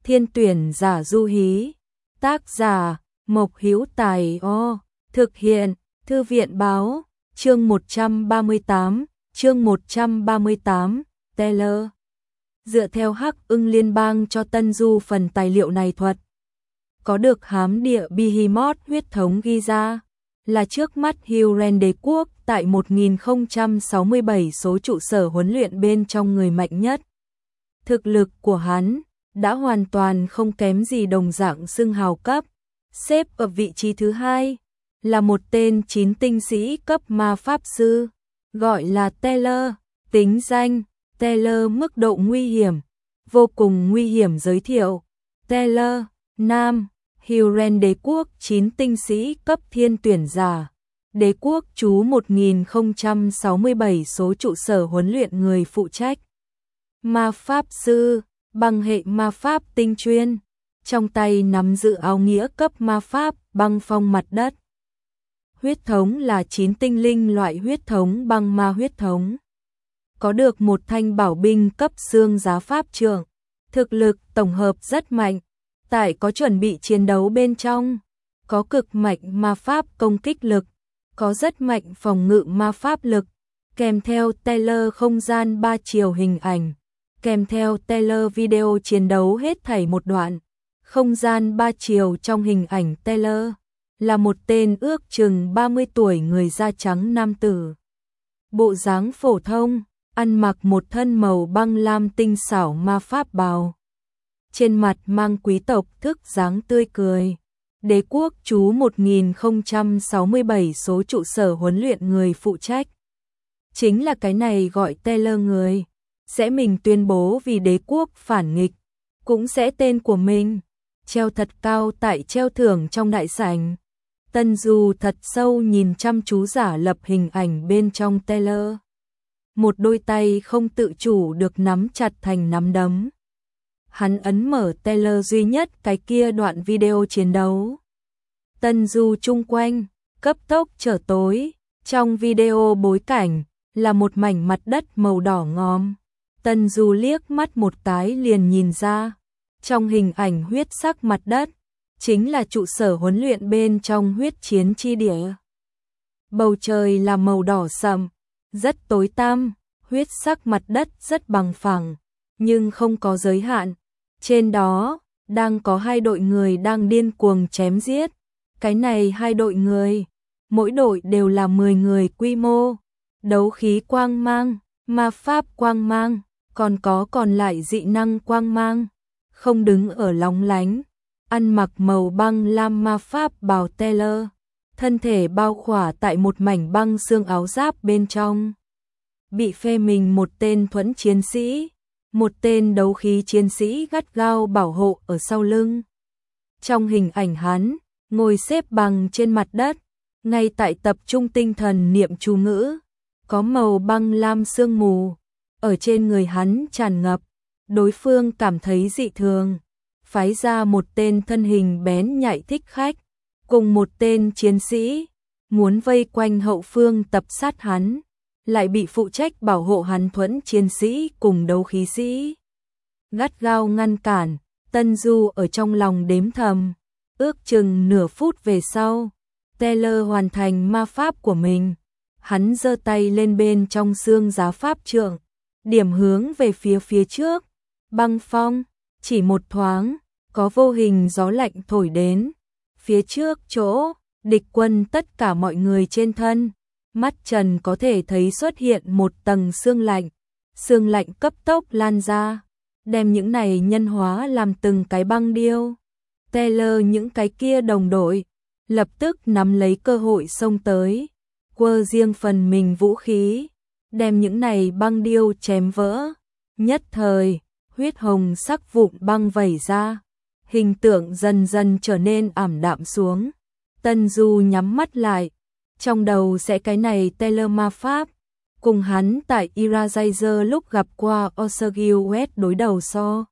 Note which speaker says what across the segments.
Speaker 1: Thiên tuyển giả du hí. Tác giả Mộc Hữu Tài. Thực hiện Thư viện báo. Chương 138. Taylor. Dựa theo Hắc Ưng Liên bang cho Tân Du phần tài liệu này thuật. Có được hám địa Behemoth huyết thống ghi ra là trước mắt Hyrule đế quốc tại 1067 số trụ sở huấn luyện bên trong người mạnh nhất. Thực lực của hắn đã hoàn toàn không kém gì đồng dạng xưng hào cấp, xếp ở vị trí thứ hai, là một tên 9 tinh sĩ cấp ma pháp sư, gọi là Taylor, tính danh Taylor, mức độ nguy hiểm, vô cùng nguy hiểm. Giới thiệu: Taylor, nam, Hyrule đế quốc 9 tinh sĩ cấp thiên tuyển giả, đế quốc trú 1067 số trụ sở huấn luyện người phụ trách. Ma pháp sư, bằng hệ ma pháp tinh chuyên, trong tay nắm giữ áo nghĩa cấp ma pháp băng phong mặt đất. Huyết thống là 9 tinh linh loại huyết thống băng ma huyết thống. Có được một thanh bảo binh cấp xương giá pháp trượng, thực lực tổng hợp rất mạnh, tại có chuẩn bị chiến đấu bên trong, có cực mạnh ma pháp công kích lực, có rất mạnh phòng ngự ma pháp lực, kèm theo Taylor không gian 3 chiều hình ảnh, kèm theo Taylor video chiến đấu hết thảy một đoạn. Không gian 3 chiều trong hình ảnh Taylor là một tên ước chừng 30 tuổi người da trắng nam tử. Bộ dáng phổ thông, ăn mặc một thân màu băng lam tinh xảo ma pháp bào. Trên mặt mang quý tộc thức dáng tươi cười. Đế quốc trú 1067 số trụ sở huấn luyện người phụ trách. Chính là cái này gọi Taylor người, sẽ mình tuyên bố vì đế quốc phản nghịch, cũng sẽ tên của mình treo thật cao tại treo thưởng trong đại sảnh. Tân Du thật sâu nhìn chăm chú giả lập hình ảnh bên trong Taylor. Một đôi tay không tự chủ được nắm chặt thành nắm đấm. Hắn ấn mở Taylor duy nhất cái kia đoạn video chiến đấu. Tân Du chung quanh cấp tốc trở tối, trong video bối cảnh là một mảnh mặt đất màu đỏ ngòm. Tân Du liếc mắt một cái liền nhìn ra, trong hình ảnh huyết sắc mặt đất chính là trụ sở huấn luyện bên trong huyết chiến chi địa. Bầu trời là màu đỏ sậm, rất tối tăm, huyết sắc mặt đất rất bằng phẳng, nhưng không có giới hạn. Trên đó đang có hai đội người đang điên cuồng chém giết. Cái này hai đội người, mỗi đội đều là 10 người quy mô, đấu khí quang mang, ma pháp quang mang, còn có còn lại dị năng quang mang, không đứng ở lóng lánh. Ăn mặc màu băng lam ma pháp bào Taylor, thân thể bao khỏa tại một mảnh băng xương áo giáp bên trong. Bị phe mình một tên thuẫn chiến sĩ, một tên đấu khí chiến sĩ gắt gao bảo hộ ở sau lưng. Trong hình ảnh hắn ngồi xếp bằng trên mặt đất, ngay tại tập trung tinh thần niệm chú ngữ, có màu băng lam sương mù ở trên người hắn tràn ngập. Đối phương cảm thấy dị thường, phái ra một tên thân hình bén nhạy thích khách, cùng một tên chiến sĩ, muốn vây quanh hậu phương tập sát hắn, lại bị phụ trách bảo hộ hắn thuẫn chiến sĩ cùng đấu khí sĩ gắt gao ngăn cản. Tân Du ở trong lòng đếm thầm, ước chừng nửa phút về sau, Taylor hoàn thành ma pháp của mình. Hắn giơ tay lên bên trong xương giá pháp trượng, điểm hướng về phía trước. Băng phong, chỉ một thoáng, có vô hình gió lạnh thổi đến. Phía trước chỗ, địch quân tất cả mọi người trên thân, mắt trần có thể thấy xuất hiện một tầng sương lạnh. Sương lạnh cấp tốc lan ra, đem những này nhân hóa làm từng cái băng điêu. Taylor những cái kia đồng đội, lập tức nắm lấy cơ hội xông tới, quơ riêng phần mình vũ khí, đem những này băng điêu chém vỡ. Nhất thời, huyết hồng sắc vụn băng vẩy ra, hình tượng dần dần trở nên ảm đạm xuống. Tân Du nhắm mắt lại, trong đầu sẽ cái này Taylor ma pháp, cùng hắn tại Eraser lúc gặp qua Osagil West đối đầu so.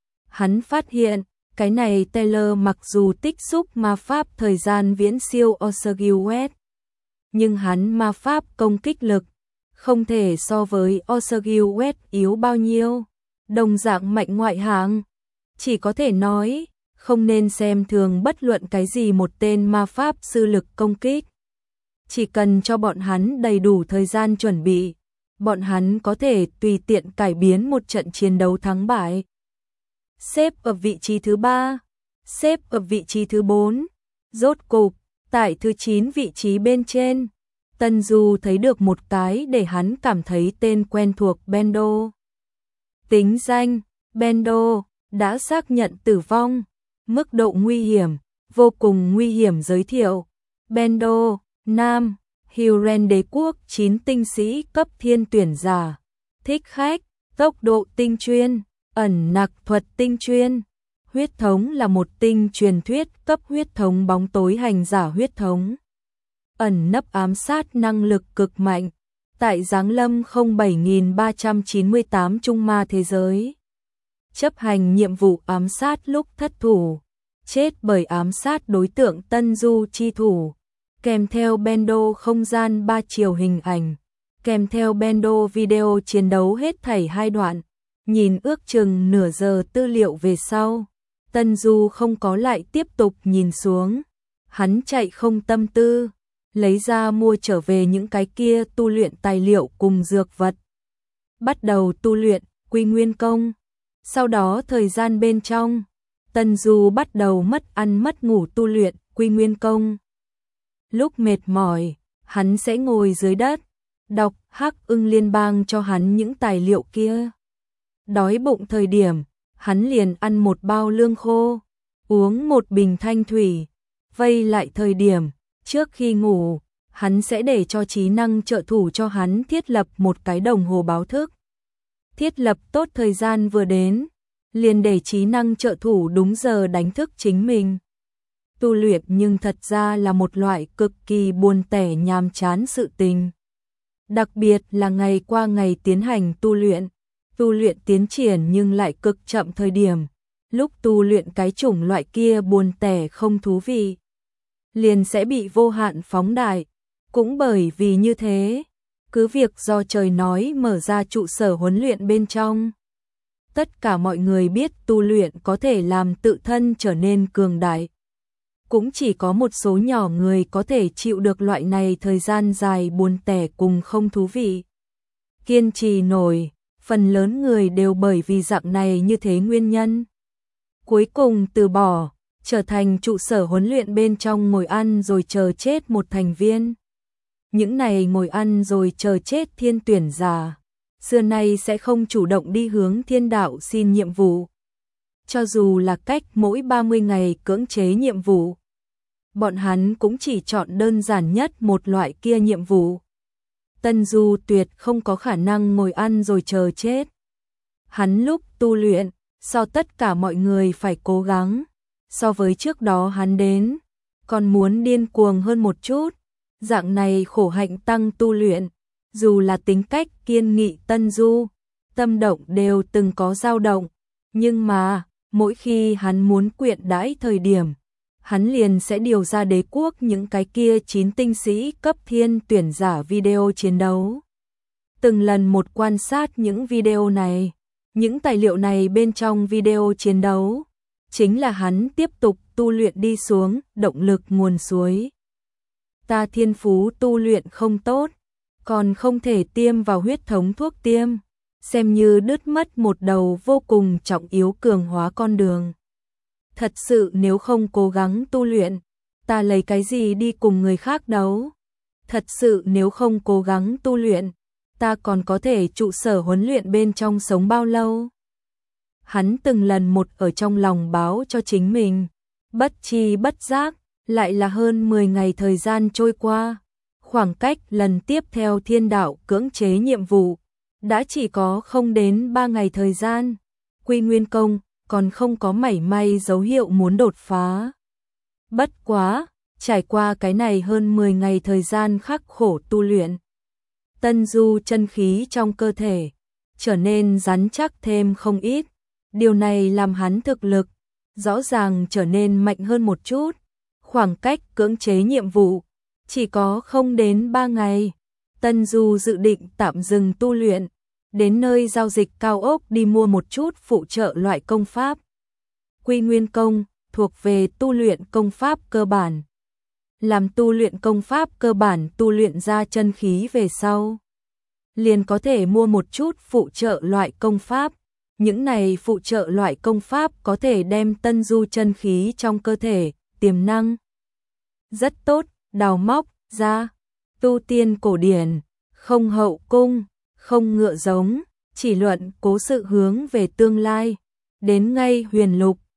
Speaker 1: Hắn phát hiện, cái này Taylor mặc dù tích xúc ma pháp thời gian viễn siêu Osagil West, nhưng hắn ma pháp công kích lực không thể so với Osagil West yếu bao nhiêu, đồng dạng mạnh ngoại hạng. Chỉ có thể nói, không nên xem thường bất luận cái gì một tên ma pháp sư lực công kích. Chỉ cần cho bọn hắn đầy đủ thời gian chuẩn bị, bọn hắn có thể tùy tiện cải biến một trận chiến đấu thắng bại. Xếp ở vị trí thứ 3, xếp ở vị trí thứ 4, rốt cục, tại thứ 9 vị trí bên trên, Tân Du thấy được một cái để hắn cảm thấy tên quen thuộc Bendo. Tính danh, Bendo, đã xác nhận tử vong, mức độ nguy hiểm, vô cùng nguy hiểm giới thiệu. Bendo, nam, Huron đế quốc 9 tinh sĩ cấp thiên tuyển giả, thích khách, tốc độ tinh chuyên, ẩn nặc thuật tinh chuyên. Huyết thống là một tinh truyền thuyết cấp huyết thống bóng tối hành giả huyết thống. Ẩn nấp ám sát năng lực cực mạnh, tại Giáng Lâm 07398 Trung Ma thế giới. Chấp hành nhiệm vụ ám sát lúc thất thủ, chết bởi ám sát đối tượng Tân Du chi thủ, kèm theo Bendo không gian 3 chiều hình ảnh, kèm theo Bendo video chiến đấu hết thảy 2 đoạn, nhìn ước chừng nửa giờ tư liệu về sau. Tân Du không có lại tiếp tục nhìn xuống, hắn chạy không tâm tư, lấy ra mua trở về những cái kia tu luyện tài liệu cùng dược vật. Bắt đầu tu luyện Quy Nguyên Công, sau đó thời gian bên trong, Tân Du bắt đầu mất ăn mất ngủ tu luyện Quy Nguyên Công. Lúc mệt mỏi, hắn sẽ ngồi dưới đất, đọc Hắc Ưng Liên bang cho hắn những tài liệu kia. Đói bụng thời điểm, hắn liền ăn một bao lương khô, uống một bình thanh thủy. Vây lại thời điểm, trước khi ngủ, hắn sẽ để cho trí năng trợ thủ cho hắn thiết lập một cái đồng hồ báo thức. Thiết lập tốt thời gian vừa đến, liền để trí năng trợ thủ đúng giờ đánh thức chính mình. Tu luyện nhưng thật ra là một loại cực kỳ buồn tẻ nhàm chán sự tình. Đặc biệt là ngày qua ngày tiến hành tu luyện tiến triển nhưng lại cực chậm thời điểm. Lúc tu luyện cái chủng loại kia buồn tẻ không thú vị, liền sẽ bị vô hạn phóng đại. Cũng bởi vì như thế, cứ việc do trời nói mở ra trụ sở huấn luyện bên trong. Tất cả mọi người biết tu luyện có thể làm tự thân trở nên cường đại. Cũng chỉ có một số nhỏ người có thể chịu được loại này thời gian dài buồn tẻ cùng không thú vị. Kiên trì nổi, phần lớn người đều bởi vì dạng này như thế nguyên nhân. Cuối cùng từ bỏ, trở thành trụ sở huấn luyện bên trong ngồi ăn rồi chờ chết một thành viên. Những này ngồi ăn rồi chờ chết thiên tuyển giả, xưa nay sẽ không chủ động đi hướng thiên đạo xin nhiệm vụ. Cho dù là cách mỗi 30 ngày cưỡng chế nhiệm vụ, bọn hắn cũng chỉ chọn đơn giản nhất một loại kia nhiệm vụ. Tân Du tuyệt không có khả năng ngồi ăn rồi chờ chết. Hắn lúc tu luyện, so tất cả mọi người phải cố gắng, so với trước đó hắn đến, còn muốn điên cuồng hơn một chút. Dạng này khổ hạnh tăng tu luyện, dù là tính cách kiên nghị Tân Du, tâm động đều từng có dao động, nhưng mà, mỗi khi hắn muốn quyện đãi thời điểm, hắn liền sẽ điều ra đế quốc những cái kia 9 tinh sĩ cấp thiên tuyển giả video chiến đấu. Từng lần một quan sát những video này, những tài liệu này bên trong video chiến đấu, chính là hắn tiếp tục tu luyện đi xuống động lực nguồn suối. Ta thiên phú tu luyện không tốt, còn không thể tiêm vào huyết thống thuốc tiêm, xem như đứt mất một đầu vô cùng trọng yếu cường hóa con đường. Thật sự nếu không cố gắng tu luyện, ta lấy cái gì đi cùng người khác đấu? Thật sự nếu không cố gắng tu luyện, ta còn có thể trụ sở huấn luyện bên trong sống bao lâu? Hắn từng lần một ở trong lòng báo cho chính mình, bất chi bất giác, lại là hơn 10 ngày thời gian trôi qua. Khoảng cách lần tiếp theo thiên đạo cưỡng chế nhiệm vụ, đã chỉ có không đến 3 ngày thời gian. Quy Nguyên Công còn không có mảy may dấu hiệu muốn đột phá. Bất quá, trải qua cái này hơn 10 ngày thời gian khắc khổ tu luyện, Tân Du chân khí trong cơ thể trở nên rắn chắc thêm không ít. Điều này làm hắn thực lực rõ ràng trở nên mạnh hơn một chút. Khoảng cách cưỡng chế nhiệm vụ chỉ có không đến 3 ngày. Tân Du dự định tạm dừng tu luyện, đến nơi giao dịch cao ốc đi mua một chút phụ trợ loại công pháp. Quy Nguyên Công, thuộc về tu luyện công pháp cơ bản. Làm tu luyện công pháp cơ bản tu luyện ra chân khí về sau, liền có thể mua một chút phụ trợ loại công pháp. Những này phụ trợ loại công pháp có thể đem tân du chân khí trong cơ thể, tiềm năng rất tốt, đào móc ra. Tu tiên cổ điển, không hậu cung, không ngựa giống, chỉ luận cố sự hướng về tương lai. Đến ngay huyền lục,